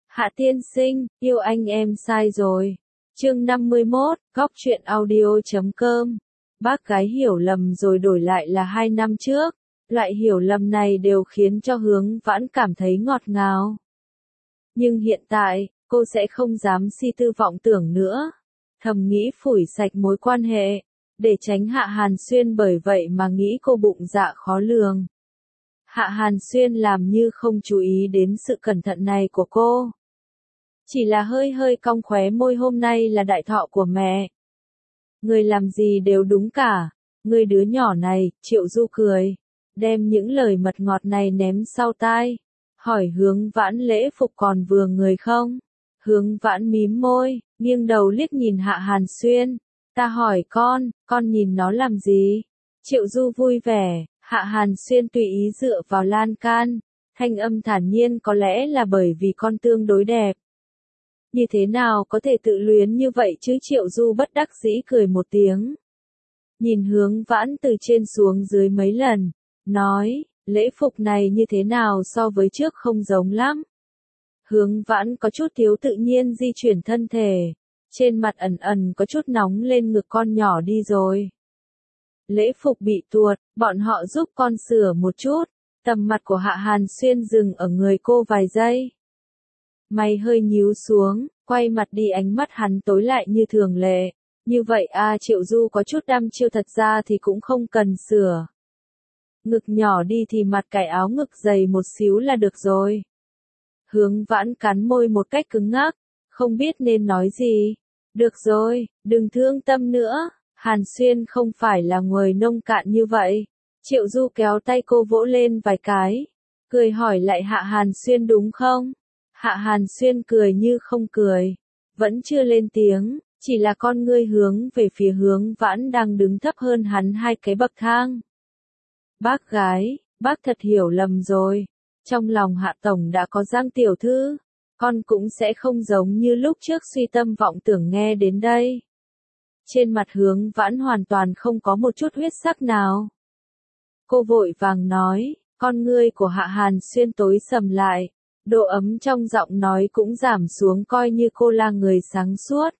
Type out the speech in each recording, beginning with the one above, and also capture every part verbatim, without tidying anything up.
Hạ tiên sinh, yêu anh em sai rồi. Chương năm mươi mốt, góc truyện audio.com. Bác gái hiểu lầm rồi đổi lại là hai năm trước. Loại hiểu lầm này đều khiến cho Hướng Vãn cảm thấy ngọt ngào. Nhưng hiện tại, cô sẽ không dám si tư vọng tưởng nữa. Thầm nghĩ phủi sạch mối quan hệ, để tránh Hạ Hàn Xuyên bởi vậy mà nghĩ cô bụng dạ khó lường. Hạ Hàn Xuyên làm như không chú ý đến sự cẩn thận này của cô. Chỉ là hơi hơi cong khóe môi, hôm nay là đại thọ của mẹ. Người làm gì đều đúng cả. Người đứa nhỏ này, Triệu Du cười. Đem những lời mật ngọt này ném sau tai. Hỏi Hướng Vãn lễ phục còn vừa người không? Hướng Vãn mím môi, nghiêng đầu liếc nhìn Hạ Hàn Xuyên. Ta hỏi con, con nhìn nó làm gì? Triệu Du vui vẻ, Hạ Hàn Xuyên tùy ý dựa vào lan can. Thanh âm thản nhiên, có lẽ là bởi vì con tương đối đẹp. Như thế nào có thể tự luyến như vậy chứ? Triệu Du bất đắc dĩ cười một tiếng. Nhìn Hướng Vãn từ trên xuống dưới mấy lần, nói, lễ phục này như thế nào so với trước không giống lắm. Hướng Vãn có chút thiếu tự nhiên di chuyển thân thể, trên mặt ẩn ẩn có chút nóng lên, ngực con nhỏ đi rồi. Lễ phục bị tuột, bọn họ giúp con sửa một chút, tầm mặt của Hạ Hàn Xuyên dừng ở người cô vài giây. Mày hơi nhíu xuống, quay mặt đi, ánh mắt hắn tối lại như thường lệ. Như vậy à? Triệu Du có chút đăm chiêu, thật ra thì cũng không cần sửa. Ngực nhỏ đi thì mặt cài áo ngực dày một xíu là được rồi. Hướng Vãn cắn môi một cách cứng ngắc, không biết nên nói gì. Được rồi, đừng thương tâm nữa, Hàn Xuyên không phải là người nông cạn như vậy. Triệu Du kéo tay cô vỗ lên vài cái, cười hỏi lại Hạ Hàn Xuyên đúng không? Hạ Hàn Xuyên cười như không cười, vẫn chưa lên tiếng, chỉ là con ngươi hướng về phía Hướng Vãn đang đứng thấp hơn hắn hai cái bậc thang. Bác gái, bác thật hiểu lầm rồi. Trong lòng Hạ Tổng đã có Giang tiểu thư, con cũng sẽ không giống như lúc trước suy tâm vọng tưởng. Nghe đến đây, trên mặt Hướng Vãn hoàn toàn không có một chút huyết sắc nào. Cô vội vàng nói, con ngươi của Hạ Hàn Xuyên tối sầm lại, độ ấm trong giọng nói cũng giảm xuống, coi như cô là người sáng suốt.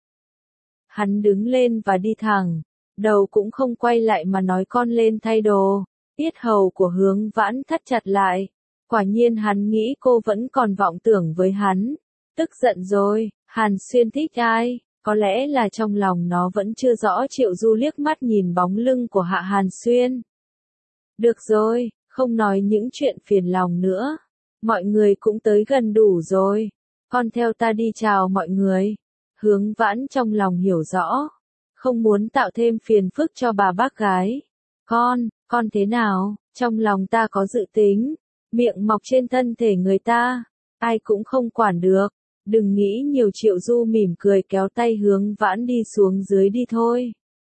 Hắn đứng lên và đi thẳng, đầu cũng không quay lại mà nói, con lên thay đồ. Yết hầu của Hướng Vãn thắt chặt lại. Quả nhiên hắn nghĩ cô vẫn còn vọng tưởng với hắn. Tức giận rồi, Hàn Xuyên thích ai? Có lẽ là trong lòng nó vẫn chưa rõ. Triệu Du liếc mắt nhìn bóng lưng của Hạ Hàn Xuyên. Được rồi, không nói những chuyện phiền lòng nữa. Mọi người cũng tới gần đủ rồi. Con theo ta đi chào mọi người. Hướng Vãn trong lòng hiểu rõ. Không muốn tạo thêm phiền phức cho bà bác gái. Con, con thế nào? Trong lòng ta có dự tính. Miệng mọc trên thân thể người ta, ai cũng không quản được. Đừng nghĩ nhiều. Triệu Du mỉm cười kéo tay Hướng Vãn đi xuống dưới đi thôi.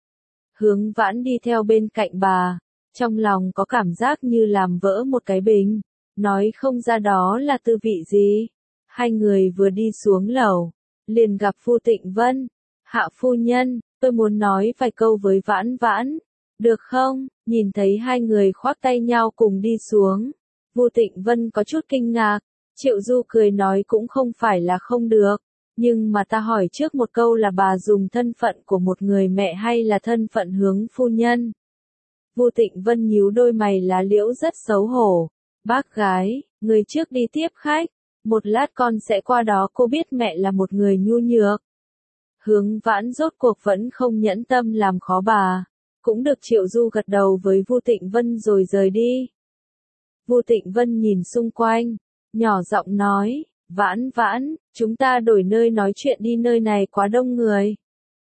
Hướng Vãn đi theo bên cạnh bà, trong lòng có cảm giác như làm vỡ một cái bình, nói không ra đó là tư vị gì. Hai người vừa đi xuống lầu, liền gặp Vu Tịnh Vân. Hạ phu nhân, tôi muốn nói vài câu với Vãn Vãn, được không? Nhìn thấy hai người khoác tay nhau cùng đi xuống, Vu Tịnh Vân có chút kinh ngạc. Triệu Du cười nói, cũng không phải là không được, nhưng mà ta hỏi trước một câu, là bà dùng thân phận của một người mẹ hay là thân phận Hướng phu nhân? Vu Tịnh Vân nhíu đôi mày lá liễu rất xấu hổ. Bác gái, người trước đi tiếp khách, một lát con sẽ qua đó. Cô biết mẹ là một người nhu nhược. Hướng Vãn rốt cuộc vẫn không nhẫn tâm làm khó bà. Cũng được. Triệu Du gật đầu với Vu Tịnh Vân rồi rời đi. Vu Tịnh Vân nhìn xung quanh, nhỏ giọng nói, Vãn Vãn, chúng ta đổi nơi nói chuyện đi, nơi này quá đông người.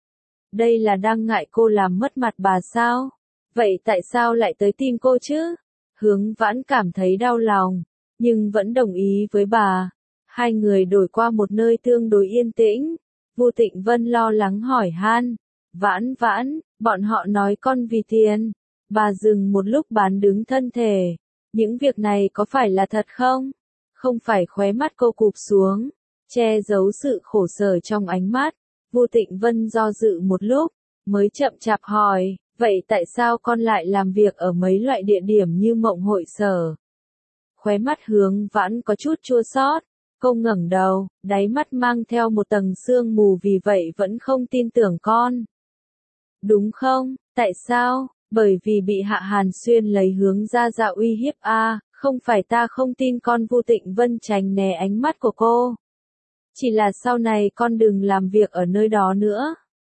Đây là đang ngại cô làm mất mặt bà sao? Vậy tại sao lại tới tìm cô chứ? Hướng Vãn cảm thấy đau lòng, nhưng vẫn đồng ý với bà. Hai người đổi qua một nơi tương đối yên tĩnh. Vu Tịnh Vân lo lắng hỏi han, Vãn Vãn, bọn họ nói con vì tiền. Bà dừng một lúc bán đứng thân thể. Những việc này có phải là thật không? Không phải. Khóe mắt cô cụp xuống, che giấu sự khổ sở trong ánh mắt. Vu Tịnh Vân do dự một lúc, mới chậm chạp hỏi, vậy tại sao con lại làm việc ở mấy loại địa điểm như Mộng Hội Sở? Khóe mắt Hướng Vãn có chút chua xót, Cô ngẩng đầu, đáy mắt mang theo một tầng sương mù vì vậy vẫn không tin tưởng con. Đúng không? Tại sao? Bởi vì bị Hạ Hàn Xuyên lấy hướng ra dạo uy hiếp a, không phải ta không tin con. Vu Tịnh Vân tránh né ánh mắt của cô. Chỉ là sau này con đừng làm việc ở nơi đó nữa.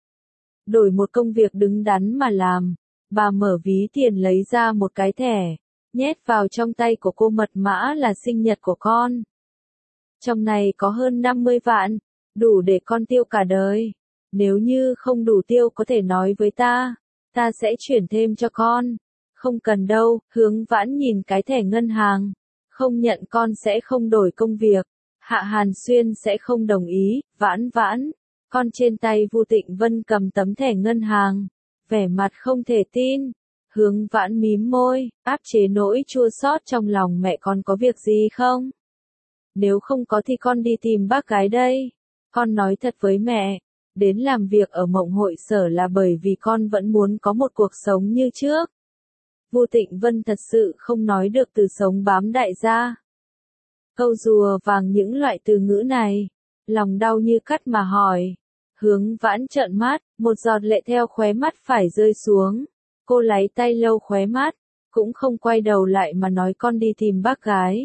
Đổi một công việc đứng đắn mà làm. Bà mở ví tiền lấy ra một cái thẻ, nhét vào trong tay của cô. Mật mã là sinh nhật của con. Trong này có hơn năm mươi vạn, đủ để con tiêu cả đời. Nếu như không đủ tiêu có thể nói với ta, ta sẽ chuyển thêm cho con. Không cần đâu. Hướng Vãn nhìn cái thẻ ngân hàng. Không nhận con sẽ không đổi công việc. Hạ Hàn Xuyên sẽ không đồng ý. Vãn Vãn, con. Trên tay Vu Tịnh Vân cầm tấm thẻ ngân hàng, vẻ mặt không thể tin. Hướng Vãn mím môi, áp chế nỗi chua xót trong lòng. Mẹ con có việc gì không? Nếu không có thì con đi tìm bác gái đây. Con nói thật với mẹ, đến làm việc ở Mộng Hội Sở là bởi vì con vẫn muốn có một cuộc sống như trước. Vu Tịnh Vân thật sự không nói được từ sống bám đại gia. Câu rùa vàng những loại từ ngữ này, lòng đau như cắt mà hỏi. Hướng Vãn trợn mắt, một giọt lệ theo khóe mắt phải rơi xuống. Cô lấy tay lau khóe mắt, cũng không quay đầu lại mà nói con đi tìm bác gái.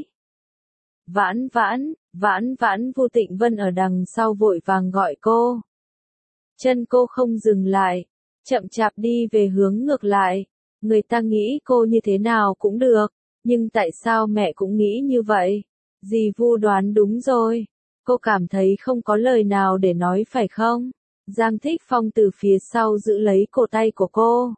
Vãn Vãn, Vãn Vãn. Vu Tịnh Vân ở đằng sau vội vàng gọi cô. Chân cô không dừng lại, chậm chạp đi về hướng ngược lại. Người ta nghĩ cô như thế nào cũng được, nhưng tại sao mẹ cũng nghĩ như vậy? Dì Vu đoán đúng rồi. Cô cảm thấy không có lời nào để nói phải không? Giang Thích Phong từ phía sau giữ lấy cổ tay của cô.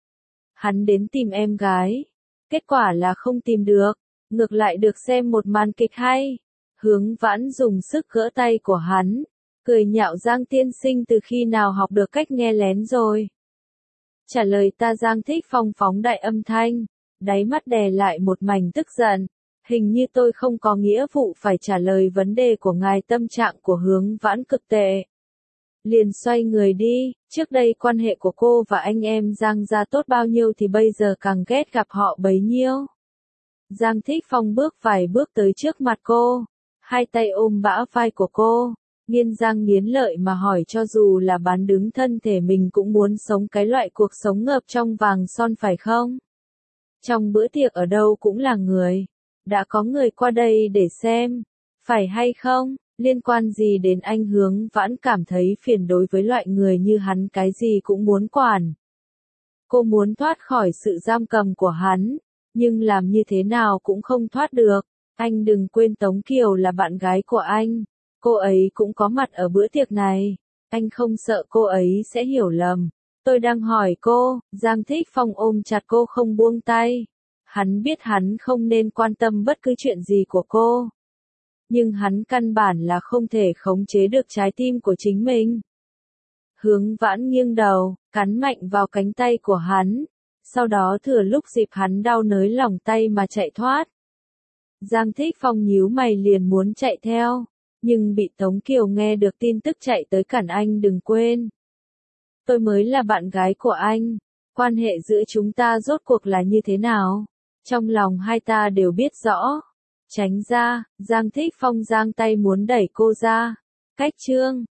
Hắn đến tìm em gái. Kết quả là không tìm được. Ngược lại được xem một màn kịch hay. Hướng Vãn dùng sức gỡ tay của hắn. Cười nhạo Giang tiên sinh từ khi nào học được cách nghe lén rồi. Trả lời ta. Giang Thích Phong phóng đại âm thanh. Đáy mắt đè lại một mảnh tức giận. Hình như tôi không có nghĩa vụ phải trả lời vấn đề của ngài. Tâm trạng của Hướng Vãn cực tệ. Liền xoay người đi. Trước đây quan hệ của cô và anh em Giang gia tốt bao nhiêu thì bây giờ càng ghét gặp họ bấy nhiêu. Giang Thích Phong bước vài bước tới trước mặt cô. Hai tay ôm bả vai của cô. Nghiến răng nghiến lợi mà hỏi cho dù là bán đứng thân thể mình cũng muốn sống cái loại cuộc sống ngập trong vàng son phải không? Trong bữa tiệc ở đâu cũng là người. Đã có người qua đây để xem. Phải hay không? Liên quan gì đến anh? Hướng Vãn cảm thấy phiền đối với loại người như hắn, cái gì cũng muốn quản. Cô muốn thoát khỏi sự giam cầm của hắn, nhưng làm như thế nào cũng không thoát được. Anh đừng quên Tống Kiều là bạn gái của anh. Cô ấy cũng có mặt ở bữa tiệc này. Anh không sợ cô ấy sẽ hiểu lầm. Tôi đang hỏi cô. Giang Thích Phong ôm chặt cô không buông tay. Hắn biết hắn không nên quan tâm bất cứ chuyện gì của cô. Nhưng hắn căn bản là không thể khống chế được trái tim của chính mình. Hướng Vãn nghiêng đầu, cắn mạnh vào cánh tay của hắn. Sau đó thừa lúc dịp hắn đau nới lỏng tay mà chạy thoát. Giang Thích Phong nhíu mày liền muốn chạy theo. Nhưng bị Tống Kiều nghe được tin tức chạy tới cản anh. Đừng quên. Tôi mới là bạn gái của anh. Quan hệ giữa chúng ta rốt cuộc là như thế nào? Trong lòng hai ta đều biết rõ. Tránh ra. Giang Thích Phong giang tay muốn đẩy cô ra. Cách chương.